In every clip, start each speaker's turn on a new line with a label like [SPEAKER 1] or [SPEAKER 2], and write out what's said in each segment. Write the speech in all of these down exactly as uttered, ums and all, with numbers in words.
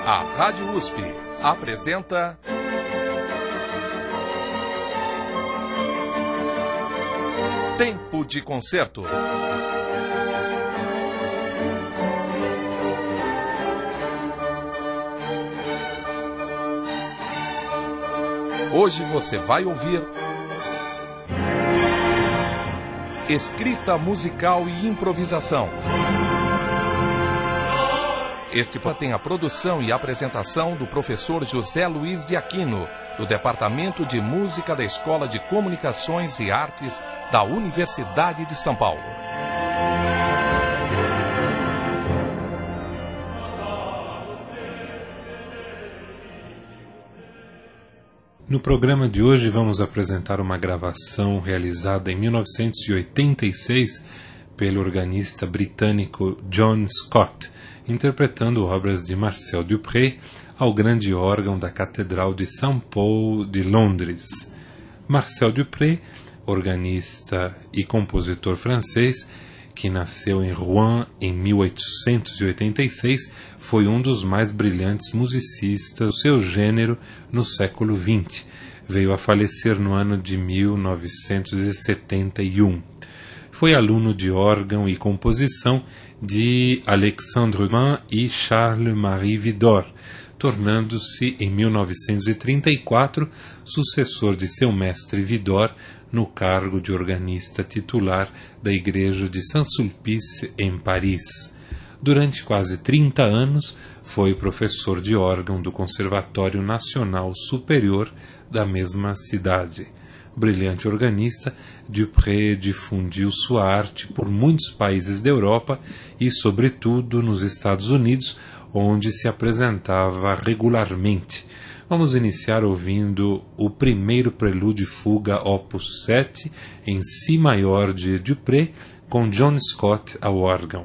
[SPEAKER 1] A Rádio U S P apresenta Tempo de Concerto. Hoje você vai ouvir escrita musical e improvisação. Este tem a produção e apresentação do professor José Luiz de Aquino, do Departamento de Música da Escola de Comunicações e Artes da Universidade de São Paulo.
[SPEAKER 2] No programa de hoje vamos apresentar uma gravação realizada em mil novecentos e oitenta e seis pelo organista britânico John Scott, interpretando obras de Marcel Dupré ao grande órgão da Catedral de Saint Paul de Londres. Marcel Dupré, organista e compositor francês, que nasceu em Rouen em mil oitocentos e oitenta e seis, foi um dos mais brilhantes musicistas do seu gênero no século vinte. Veio a falecer no ano de mil novecentos e setenta e um. Foi aluno de órgão e composição de Alexandre Dumas e Charles-Marie Widor, tornando-se em mil novecentos e trinta e quatro sucessor de seu mestre Widor no cargo de organista titular da Igreja de Saint-Sulpice em Paris. Durante quase trinta anos foi professor de órgão do Conservatório Nacional Superior da mesma cidade. Brilhante organista, Dupré difundiu sua arte por muitos países da Europa e, sobretudo, nos Estados Unidos, onde se apresentava regularmente. Vamos iniciar ouvindo o primeiro prelúdio e fuga opus sete em Si maior de Dupré, com John Scott ao órgão.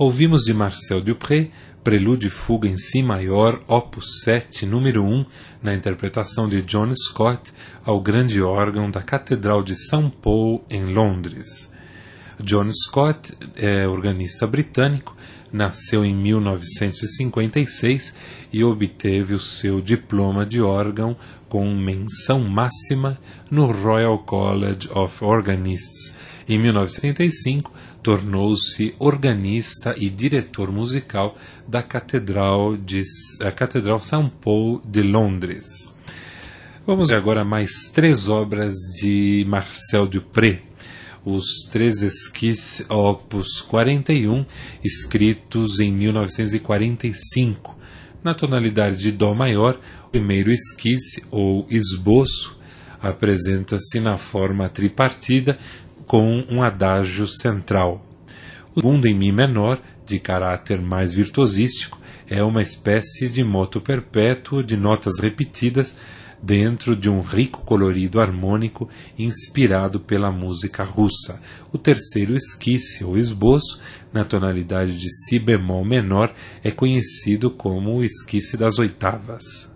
[SPEAKER 2] Ouvimos de Marcel Dupré, Prelúdio e Fuga em Si maior, opus sete, número um, na interpretação de John Scott, ao grande órgão da Catedral de São Paul, em Londres. John Scott é organista britânico, nasceu em mil novecentos e cinquenta e seis e obteve o seu diploma de órgão com menção máxima no Royal College of Organists. Em mil novecentos e setenta e cinco, tornou-se organista e diretor musical da Catedral de a Catedral São Paul de Londres. Vamos ver agora mais três obras de Marcel Dupré. Os três esquisses opus quarenta e um, escritos em mil novecentos e quarenta e cinco. Na tonalidade de Dó maior, o primeiro esquisse, ou esboço, apresenta-se na forma tripartida, com um adágio central. O segundo em Mi menor, de caráter mais virtuosístico, é uma espécie de moto perpétuo de notas repetidas dentro de um rico colorido harmônico inspirado pela música russa. O terceiro esquisse, ou esboço, na tonalidade de Si bemol menor, é conhecido como o esquisse das oitavas.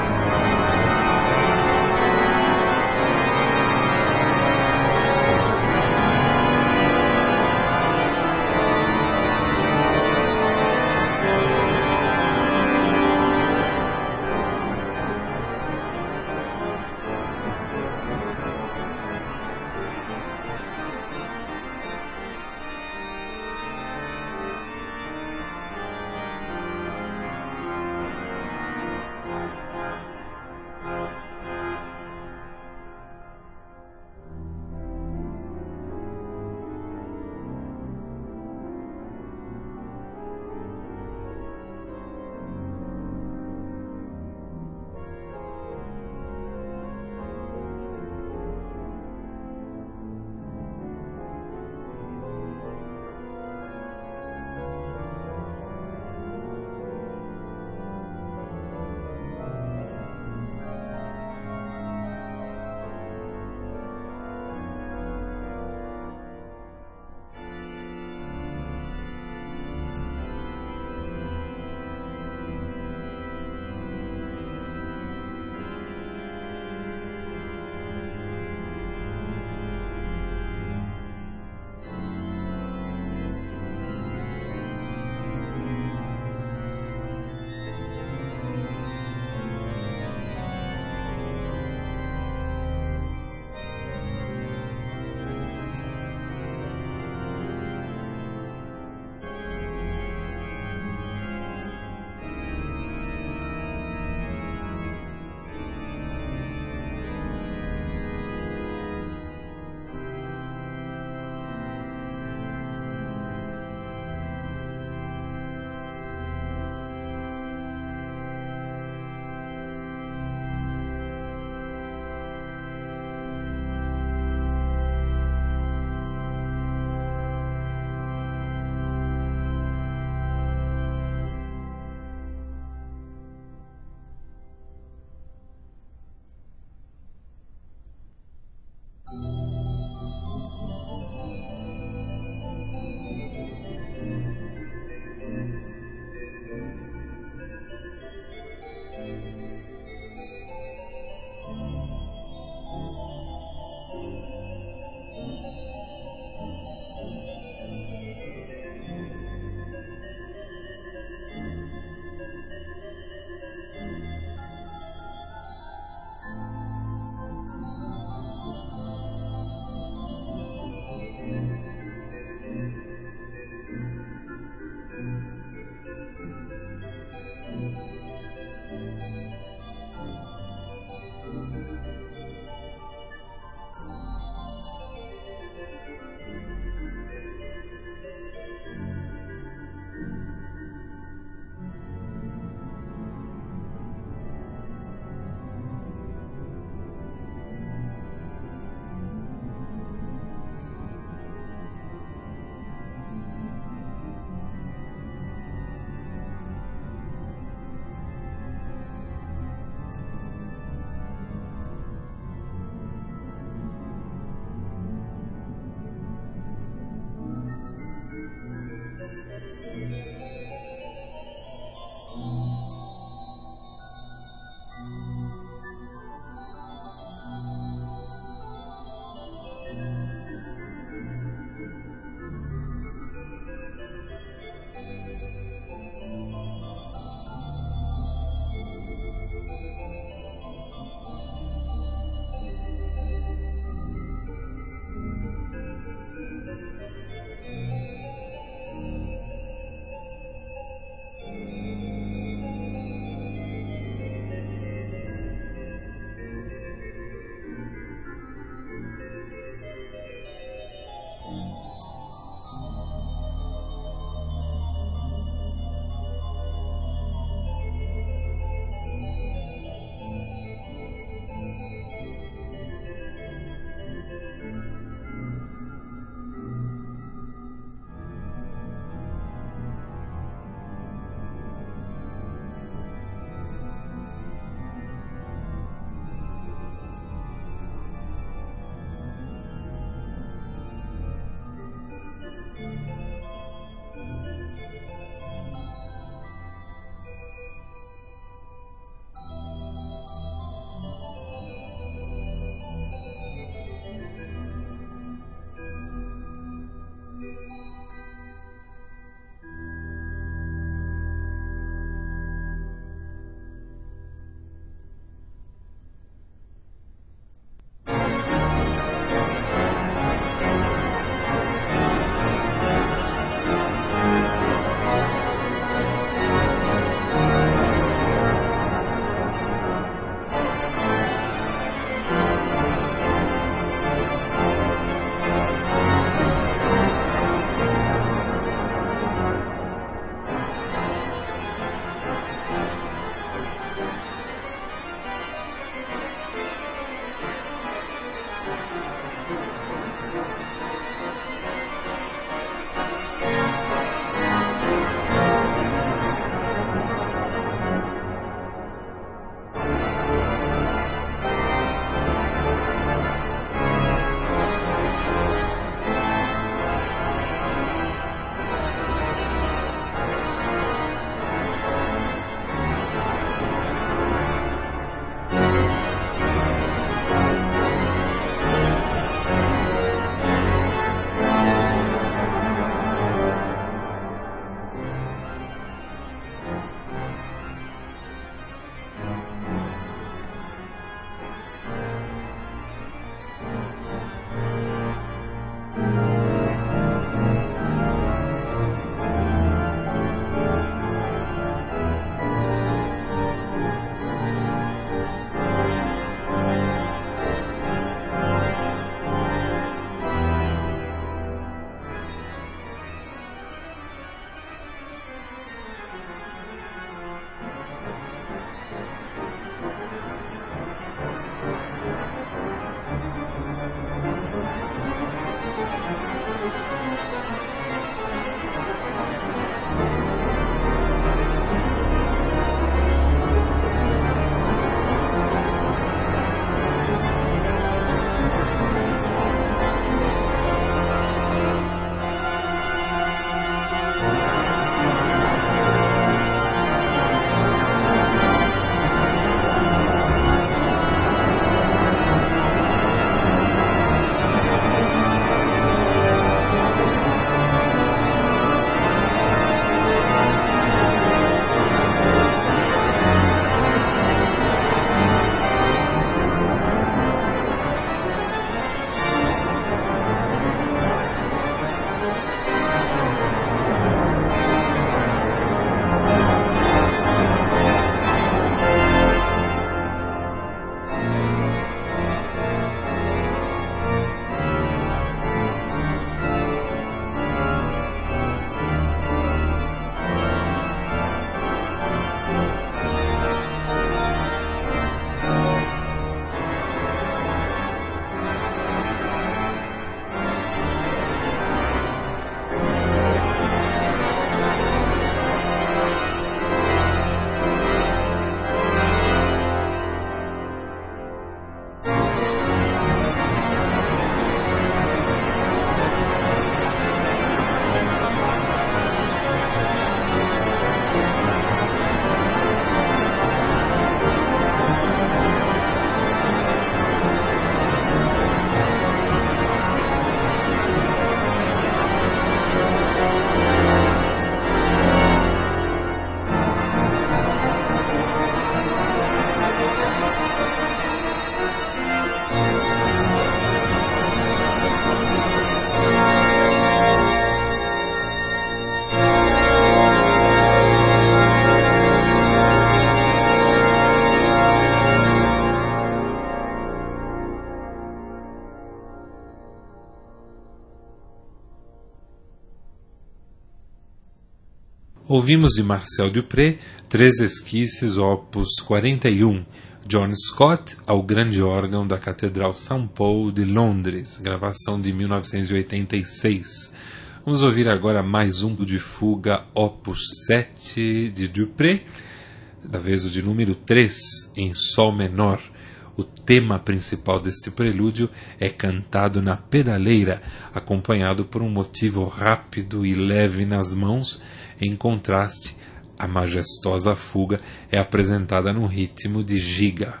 [SPEAKER 2] Ouvimos de Marcel Dupré, Três Esquisses, opus quarenta e um, John Scott, ao grande órgão da Catedral São Paul de Londres, gravação de mil novecentos e oitenta e seis. Vamos ouvir agora mais um de fuga, opus sete, de Dupré, da vez o de número três, em sol menor. O tema principal deste prelúdio é cantado na pedaleira, acompanhado por um motivo rápido e leve nas mãos. Em contraste, a majestosa fuga é apresentada no ritmo de giga.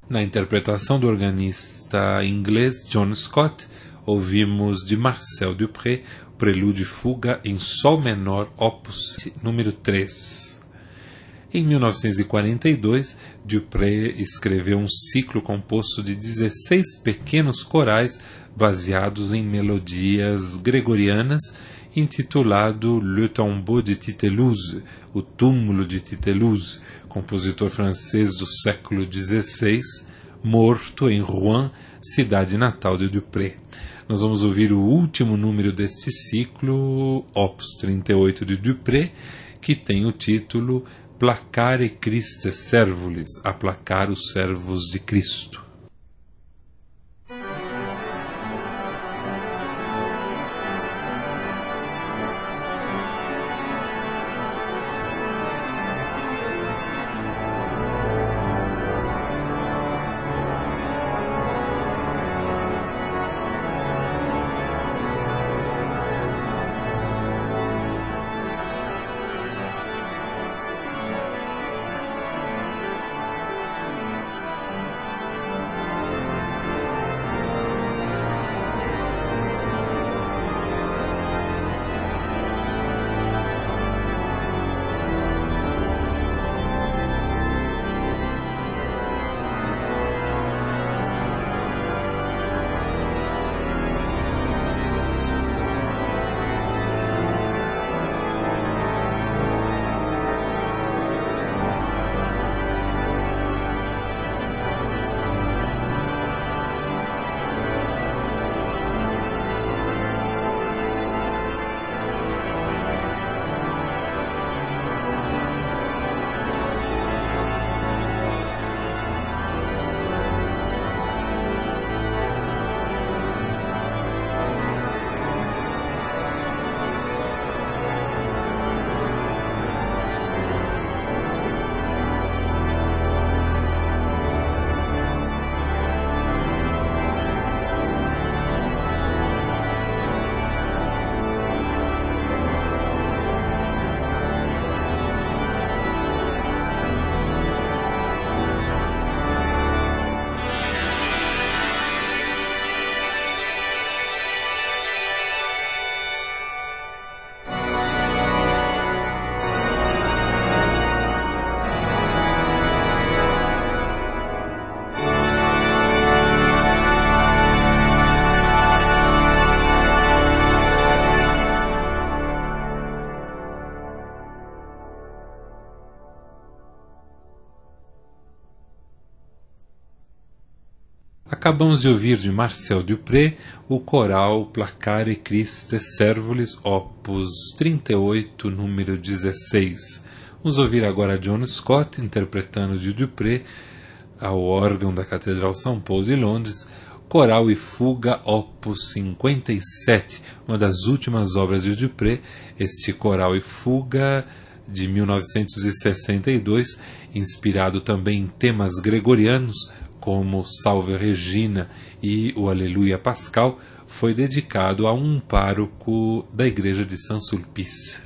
[SPEAKER 2] Na interpretação do organista inglês John Scott, ouvimos de Marcel Dupré o prelúdio e fuga em sol menor, opus número três. Em mil novecentos e quarenta e dois, Dupré escreveu um ciclo composto de dezesseis pequenos corais baseados em melodias gregorianas, intitulado Le Tombeau de Titelouze, o túmulo de Titelouze, compositor francês do século dezesseis, morto em Rouen, cidade natal de Dupré. Nós vamos ouvir o último número deste ciclo, opus trinta e oito de Dupré, que tem o título Placare Christe Servulis, aplacar os servos de Cristo. Acabamos de ouvir de Marcel Dupré o coral Placare Christe Servulis, opus trinta e oito, número dezesseis. Vamos ouvir agora John Scott interpretando de Dupré, ao órgão da Catedral São Paulo de Londres, Coral e Fuga, opus cinquenta e sete, uma das últimas obras de Dupré. Este Coral e Fuga de mil novecentos e sessenta e dois, inspirado também em temas gregorianos, como Salve Regina e o Aleluia Pascal, foi dedicado a um pároco da igreja de Saint-Sulpice.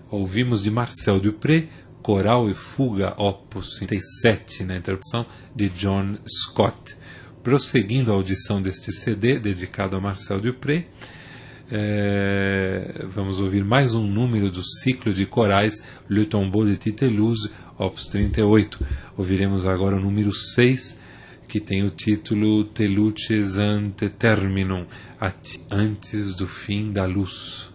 [SPEAKER 2] ouvimos de Marcel Dupré, Coral e Fuga, opus trinta e sete, na interpretação de John Scott. Prosseguindo a audição deste C D, dedicado a Marcel Dupré, é, vamos ouvir mais um número do ciclo de corais Le Tombeau de Titelouze, opus trinta e oito. Ouviremos agora o número seis, que tem o título Te luces ante terminum, antes do fim da luz.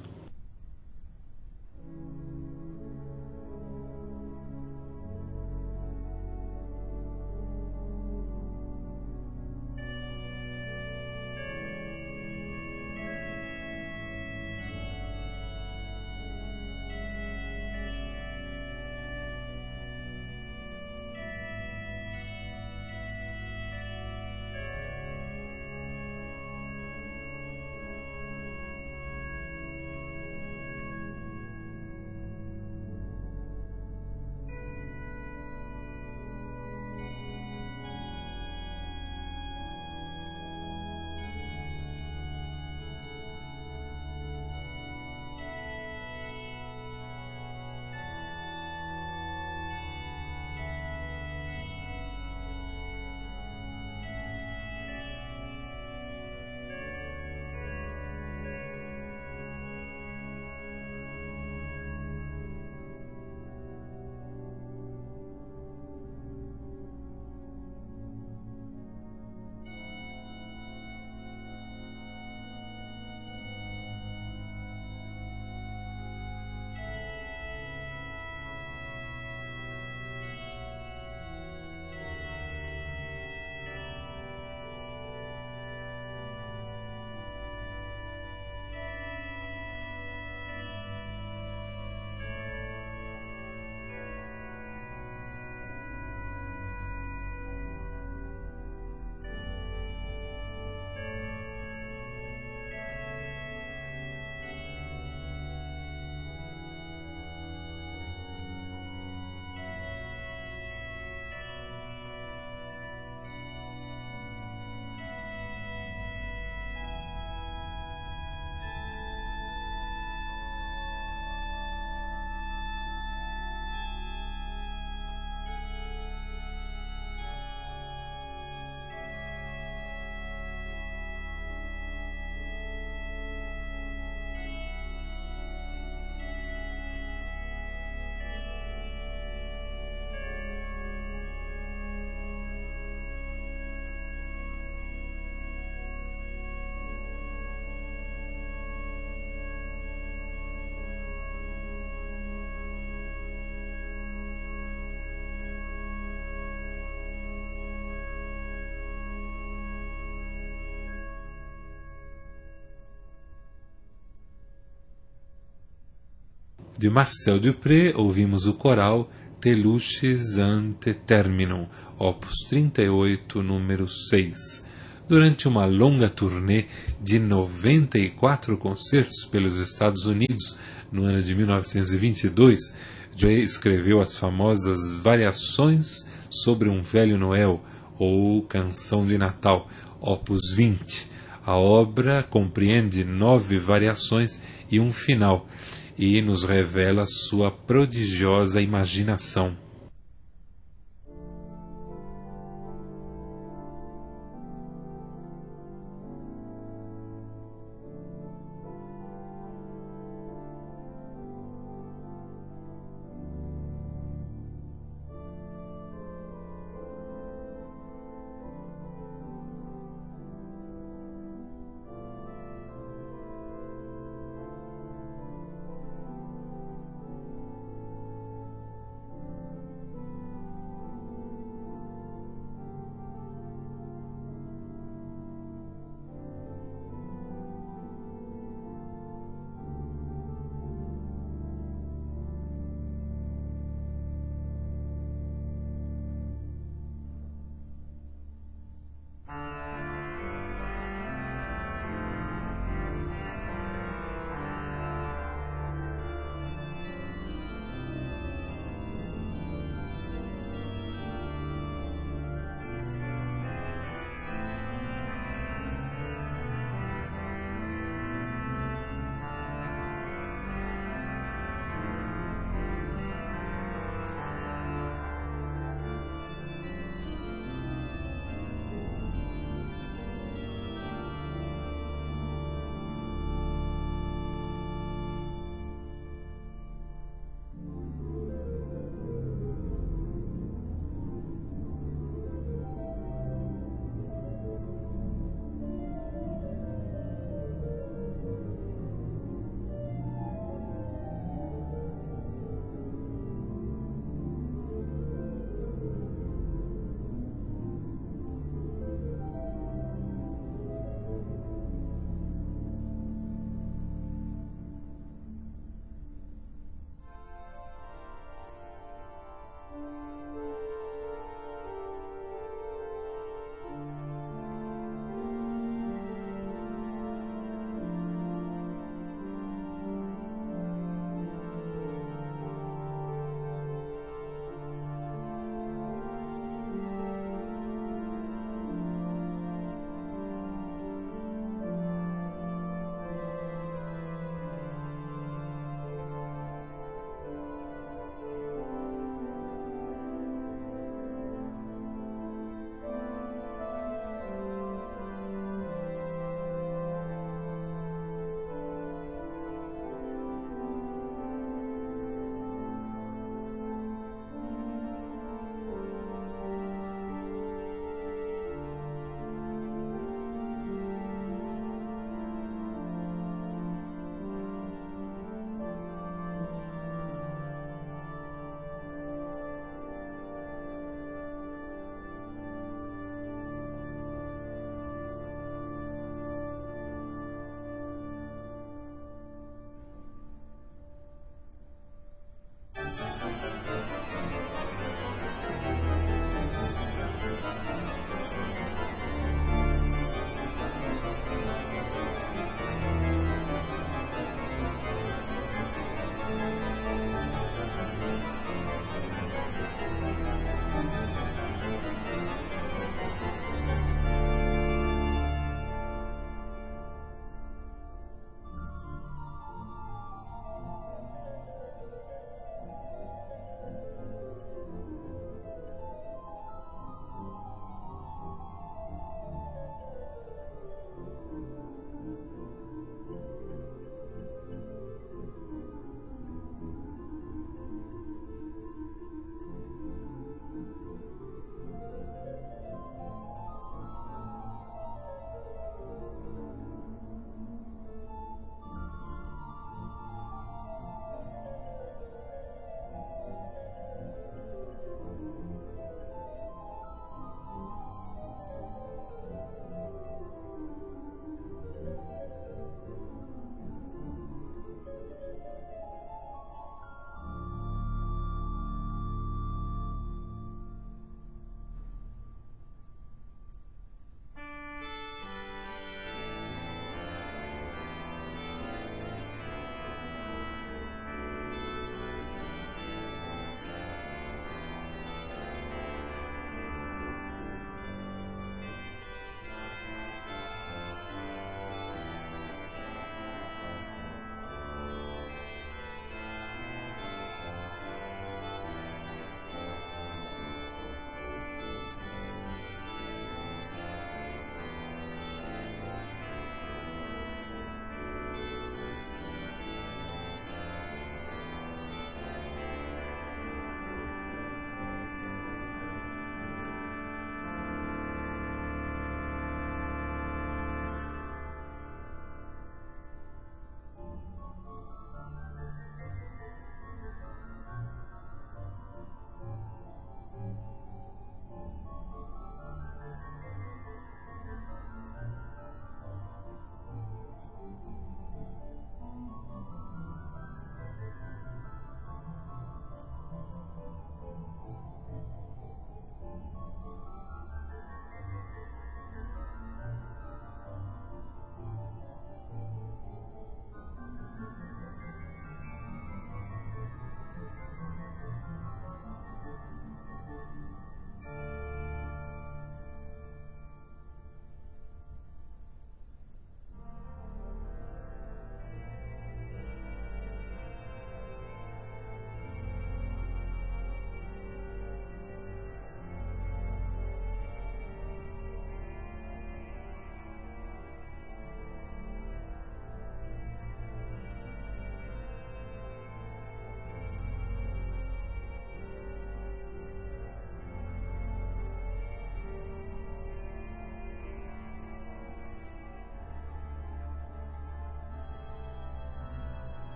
[SPEAKER 2] De Marcel Dupré, ouvimos o coral Te luces ante terminum, opus trinta e oito, número seis. Durante uma longa turnê de noventa e quatro concertos pelos Estados Unidos, no ano de mil novecentos e vinte e dois, Dupré escreveu as famosas Variações sobre um Velho Noel, ou Canção de Natal, opus vinte. A obra compreende nove variações e um final, e nos revela sua prodigiosa imaginação.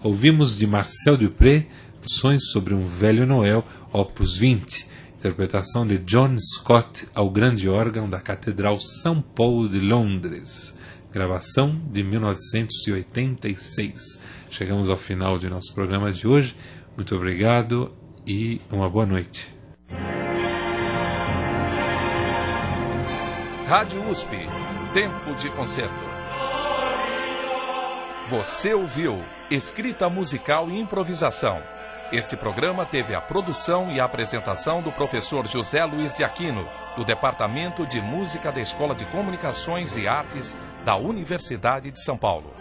[SPEAKER 2] Ouvimos de Marcel Dupré, Canções sobre um Velho Noel, opus vinte, interpretação de John Scott ao grande órgão da Catedral São Paulo de Londres, gravação de mil novecentos e oitenta e seis. Chegamos ao final de nosso programa de hoje. Muito obrigado e uma boa noite.
[SPEAKER 1] Rádio U S P, Tempo de Concerto. Você ouviu Escrita Musical e Improvisação. Este programa teve a produção e a apresentação do professor José Luiz de Aquino, do Departamento de Música da Escola de Comunicações e Artes da Universidade de São Paulo.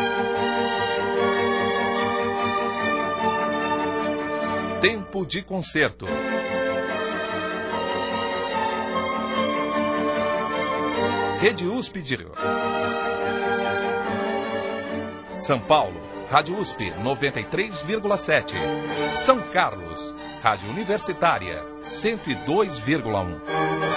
[SPEAKER 1] Tempo de Concerto. Rede U S P de São Paulo, Rádio U S P noventa e três vírgula sete. São Carlos, Rádio Universitária cento e dois vírgula um.